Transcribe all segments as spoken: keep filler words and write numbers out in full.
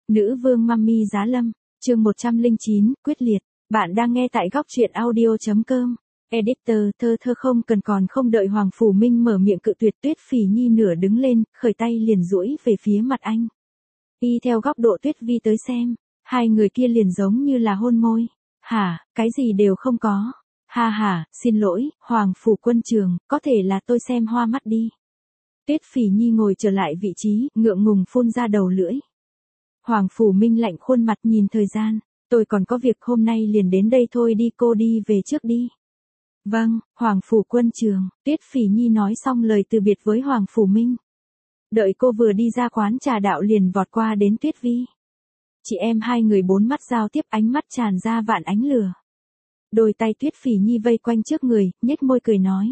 Nữ vương Mummy Giá Lâm, chương một trăm lẻ chín, quyết liệt. Bạn đang nghe tại góc truyện audio.com. Editor, thơ thơ không cần còn không đợi Hoàng Phủ Minh mở miệng cự tuyệt, Tuyết Phỉ Nhi nửa đứng lên, khởi tay liền duỗi về phía mặt anh. Y theo góc độ Tuyết Vi tới xem, hai người kia liền giống như là hôn môi. Hả, cái gì đều không có. Ha ha, xin lỗi, Hoàng Phủ Quân Trường, có thể là tôi xem hoa mắt đi. Tuyết Phỉ Nhi ngồi trở lại vị trí, ngượng ngùng phun ra đầu lưỡi. Hoàng Phủ Minh lạnh khuôn mặt nhìn thời gian, tôi còn có việc hôm nay liền đến đây thôi, đi cô đi về trước đi. Vâng, Hoàng Phủ Quân Trường, Tuyết Phỉ Nhi nói xong lời từ biệt với Hoàng Phủ Minh. Đợi cô vừa đi ra quán trà đạo liền vọt qua đến Tuyết Vi. Chị em hai người bốn mắt giao tiếp, ánh mắt tràn ra vạn ánh lửa. Đôi tay Tuyết Phỉ Nhi vây quanh trước người, nhếch môi cười nói.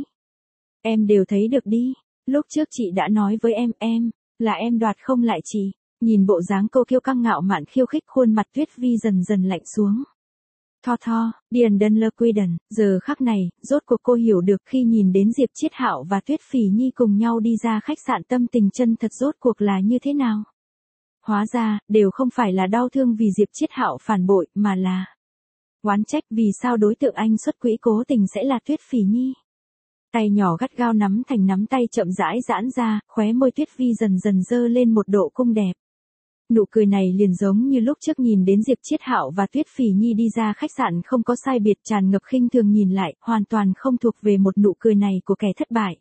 Em đều thấy được đi, lúc trước chị đã nói với em, em, là em đoạt không lại chị. Nhìn bộ dáng cô kiêu căng ngạo mạn khiêu khích, khuôn mặt Tuyết Vi dần dần lạnh xuống. Tho tho, Điền Đơn Lơ Quy Đần, giờ khắc này, rốt cuộc cô hiểu được khi nhìn đến Diệp Chiết Hạo và Tuyết Phỉ Nhi cùng nhau đi ra khách sạn tâm tình chân thật rốt cuộc là như thế nào. Hóa ra, đều không phải là đau thương vì Diệp Chiết Hạo phản bội, mà là oán trách vì sao đối tượng anh xuất quỹ cố tình sẽ là Tuyết Phỉ Nhi. Tay nhỏ gắt gao nắm thành nắm tay chậm rãi giãn ra, khóe môi Tuyết Vi dần dần dơ lên một độ cung đẹp. Nụ cười này liền giống như lúc trước nhìn đến Diệp Chiết Hạo và Tuyết Phỉ Nhi đi ra khách sạn không có sai biệt, tràn ngập khinh thường, nhìn lại, hoàn toàn không thuộc về một nụ cười này của kẻ thất bại.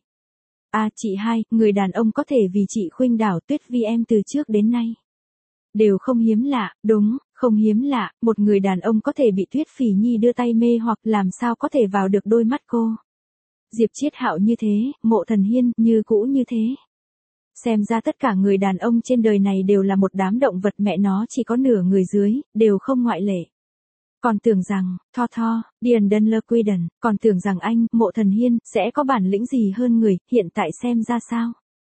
À chị hai, người đàn ông có thể vì chị khuynh đảo Tuyết Vi em từ trước đến nay đều không hiếm lạ, đúng, không hiếm lạ, một người đàn ông có thể bị Tuyết Phỉ Nhi đưa tay mê hoặc làm sao có thể vào được đôi mắt cô. Diệp Chiết Hạo như thế, Mộ Thần Hiên như cũ như thế. Xem ra tất cả người đàn ông trên đời này đều là một đám động vật, mẹ nó chỉ có nửa người dưới, đều không ngoại lệ. Còn tưởng rằng, Tho Tho, Điền Đơn Lơ Quy Đần, còn tưởng rằng anh, Mộ Thần Hiên, sẽ có bản lĩnh gì hơn người, hiện tại xem ra sao?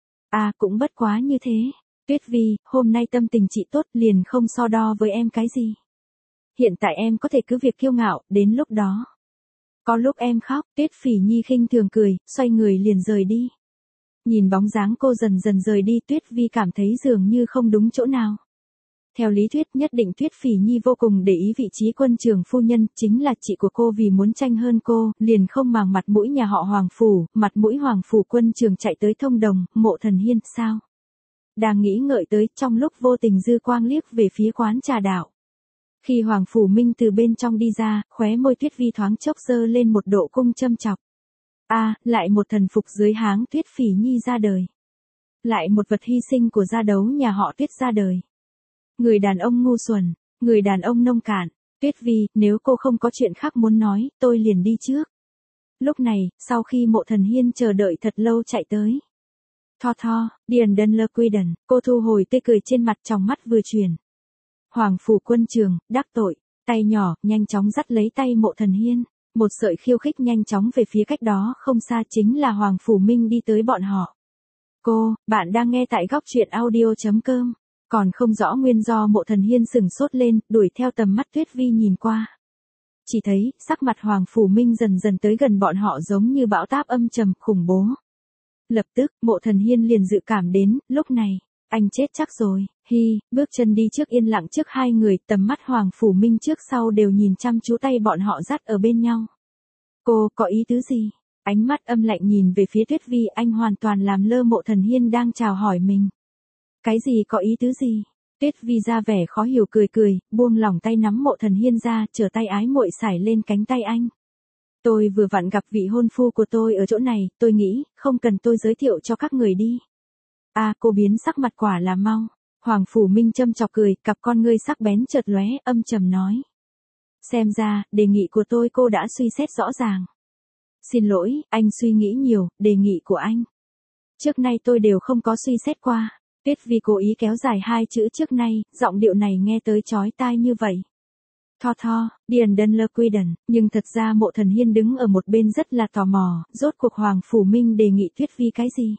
À, cũng bất quá như thế. Tuyết Vi, hôm nay tâm tình chị tốt, liền không so đo với em cái gì. Hiện tại em có thể cứ việc kiêu ngạo, đến lúc đó. Có lúc em khóc, Tuyết Phỉ Nhi khinh thường cười, xoay người liền rời đi. Nhìn bóng dáng cô dần dần rời đi, Tuyết Vi cảm thấy dường như không đúng chỗ nào. Theo lý thuyết nhất định Tuyết Phỉ Nhi vô cùng để ý vị trí quân trường phu nhân, chính là chị của cô, vì muốn tranh hơn cô, liền không màng mặt mũi nhà họ Hoàng Phủ, mặt mũi Hoàng Phủ quân trường chạy tới thông đồng, Mộ Thần Hiên, sao? Đang nghĩ ngợi tới, trong lúc vô tình dư quang liếc về phía quán trà đạo. Khi Hoàng Phủ Minh từ bên trong đi ra, khóe môi Tuyết Vi thoáng chốc dơ lên một độ cung châm chọc. A, à, lại một thần phục dưới háng Tuyết Phỉ Nhi ra đời. Lại một vật hy sinh của gia đấu nhà họ Tuyết ra đời. Người đàn ông ngu xuẩn, người đàn ông nông cạn. Tuyết Vi, nếu cô không có chuyện khác muốn nói, tôi liền đi trước. Lúc này, sau khi Mộ Thần Hiên chờ đợi thật lâu chạy tới. Tho Tho, Điền Đơn Lơ Quy Đần, cô thu hồi tươi cười trên mặt, trong mắt vừa chuyển. Hoàng Phủ Quân Trường, đắc tội, tay nhỏ, nhanh chóng dắt lấy tay Mộ Thần Hiên. Một sợi khiêu khích nhanh chóng về phía cách đó không xa, chính là Hoàng Phủ Minh đi tới bọn họ. Cô, bạn đang nghe tại góc truyện audio.com. Còn không rõ nguyên do, Mộ Thần Hiên sừng sốt lên, đuổi theo tầm mắt Tuyết Vi nhìn qua. Chỉ thấy, sắc mặt Hoàng Phủ Minh dần dần tới gần bọn họ giống như bão táp âm trầm, khủng bố. Lập tức, Mộ Thần Hiên liền dự cảm đến, lúc này, anh chết chắc rồi. Hi, bước chân đi trước yên lặng trước hai người, tầm mắt Hoàng Phủ Minh trước sau đều nhìn chăm chú tay bọn họ dắt ở bên nhau. Cô, có ý tứ gì? Ánh mắt âm lạnh nhìn về phía Tuyết Vi, anh hoàn toàn làm lơ Mộ Thần Hiên đang chào hỏi mình. Cái gì có ý tứ gì? Tuyết Vi ra vẻ khó hiểu cười cười, buông lỏng tay nắm Mộ Thần Hiên ra, trở tay ái muội sải lên cánh tay anh. Tôi vừa vặn gặp vị hôn phu của tôi ở chỗ này, tôi nghĩ, không cần tôi giới thiệu cho các người đi. À, cô biến sắc mặt quả là mau. Hoàng Phủ Minh châm chọc cười, cặp con ngươi sắc bén chợt lóe, âm trầm nói. Xem ra, đề nghị của tôi cô đã suy xét rõ ràng. Xin lỗi, anh suy nghĩ nhiều, đề nghị của anh. Trước nay tôi đều không có suy xét qua. Tuyết Vi cố ý kéo dài hai chữ trước nay, giọng điệu này nghe tới chói tai như vậy. Tho Tho, Điền Đơn Lơ Quy Đần, nhưng thật ra Mộ Thần Hiên đứng ở một bên rất là tò mò, rốt cuộc Hoàng Phủ Minh đề nghị Tuyết Vi cái gì?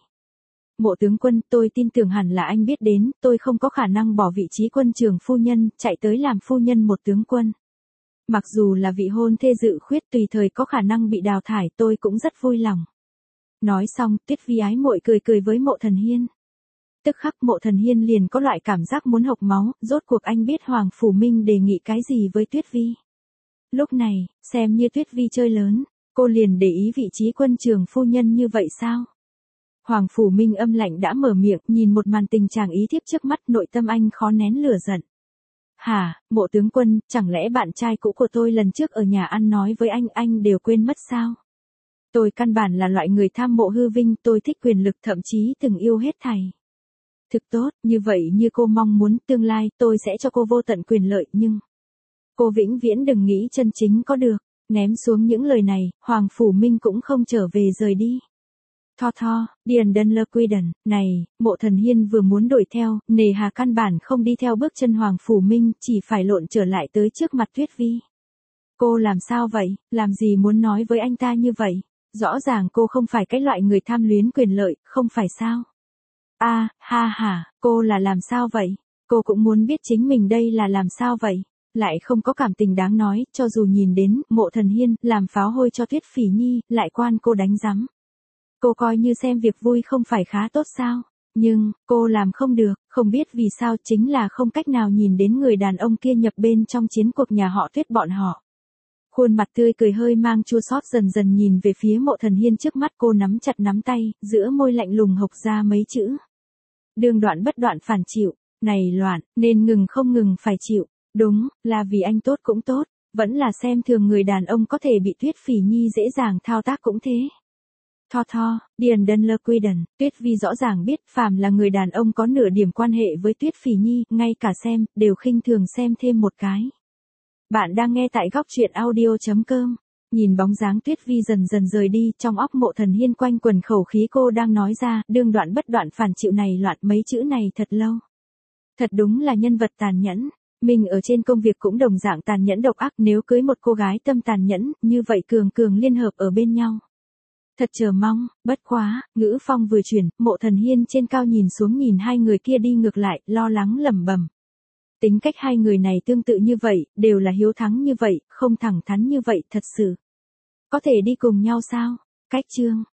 Mộ tướng quân, tôi tin tưởng hẳn là anh biết đến, tôi không có khả năng bỏ vị trí quân trường phu nhân, chạy tới làm phu nhân một tướng quân. Mặc dù là vị hôn thê dự khuyết tùy thời có khả năng bị đào thải, tôi cũng rất vui lòng. Nói xong, Tuyết Vi ái muội cười cười với Mộ Thần Hiên. Tức khắc Mộ Thần Hiên liền có loại cảm giác muốn hộc máu, rốt cuộc anh biết Hoàng Phủ Minh đề nghị cái gì với Tuyết Vi. Lúc này, xem như Tuyết Vi chơi lớn, cô liền để ý vị trí quân trường phu nhân như vậy sao? Hoàng Phủ Minh âm lạnh đã mở miệng, nhìn một màn tình trạng ý thiếp trước mắt, nội tâm anh khó nén lửa giận. Hả, Mộ tướng quân, chẳng lẽ bạn trai cũ của tôi lần trước ở nhà ăn nói với anh, anh đều quên mất sao? Tôi căn bản là loại người tham mộ hư vinh, tôi thích quyền lực, thậm chí từng yêu hết thảy. Thực tốt, như vậy như cô mong muốn, tương lai tôi sẽ cho cô vô tận quyền lợi, nhưng cô vĩnh viễn đừng nghĩ chân chính có được. Ném xuống những lời này, Hoàng Phủ Minh cũng không trở về rời đi. Tho tho, Điền Đơn Lơ Quy Đần, này, Mộ Thần Hiên vừa muốn đuổi theo, nề hà căn bản không đi theo bước chân Hoàng Phủ Minh, chỉ phải lộn trở lại tới trước mặt Tuyết Vi. Cô làm sao vậy, làm gì muốn nói với anh ta như vậy? Rõ ràng cô không phải cái loại người tham luyến quyền lợi, không phải sao? A, ha ha, cô là làm sao vậy? Cô cũng muốn biết chính mình đây là làm sao vậy? Lại không có cảm tình đáng nói, cho dù nhìn đến Mộ Thần Hiên làm pháo hôi cho Tuyết Phỉ Nhi, lại quan cô đánh rắm. Cô coi như xem việc vui không phải khá tốt sao? Nhưng, cô làm không được, không biết vì sao, chính là không cách nào nhìn đến người đàn ông kia nhập bên trong chiến cuộc nhà họ Tuyết bọn họ. Khuôn mặt tươi cười hơi mang chua xót dần dần nhìn về phía Mộ Thần Hiên trước mắt, cô nắm chặt nắm tay, giữa môi lạnh lùng hộc ra mấy chữ. Đương đoạn bất đoạn phản chịu, này loạn, nên ngừng không ngừng phải chịu. Đúng, là vì anh tốt cũng tốt, vẫn là xem thường người đàn ông có thể bị Tuyết Phỉ Nhi dễ dàng thao tác cũng thế. Tho tho, Điền Đơn Lơ Quy Đần, Tuyết Vi rõ ràng biết phàm là người đàn ông có nửa điểm quan hệ với Tuyết Phỉ Nhi, ngay cả xem, đều khinh thường xem thêm một cái. Bạn đang nghe tại góc truyện audio chấm com. Nhìn bóng dáng Tuyết Vi dần dần rời đi, trong óc Mộ Thần Hiên quanh quần khẩu khí cô đang nói ra, đương đoạn bất đoạn phản chịu này loạn, mấy chữ này thật lâu. Thật đúng là nhân vật tàn nhẫn. Mình ở trên công việc cũng đồng dạng tàn nhẫn độc ác, nếu cưới một cô gái tâm tàn nhẫn, như vậy cường cường liên hợp ở bên nhau. Thật chờ mong, bất quá, ngữ phong vừa chuyển, Mộ Thần Hiên trên cao nhìn xuống nhìn hai người kia đi ngược lại, lo lắng lẩm bẩm. Tính cách hai người này tương tự như vậy, đều là hiếu thắng như vậy, không thẳng thắn như vậy, thật sự. Có thể đi cùng nhau sao? Cách chương.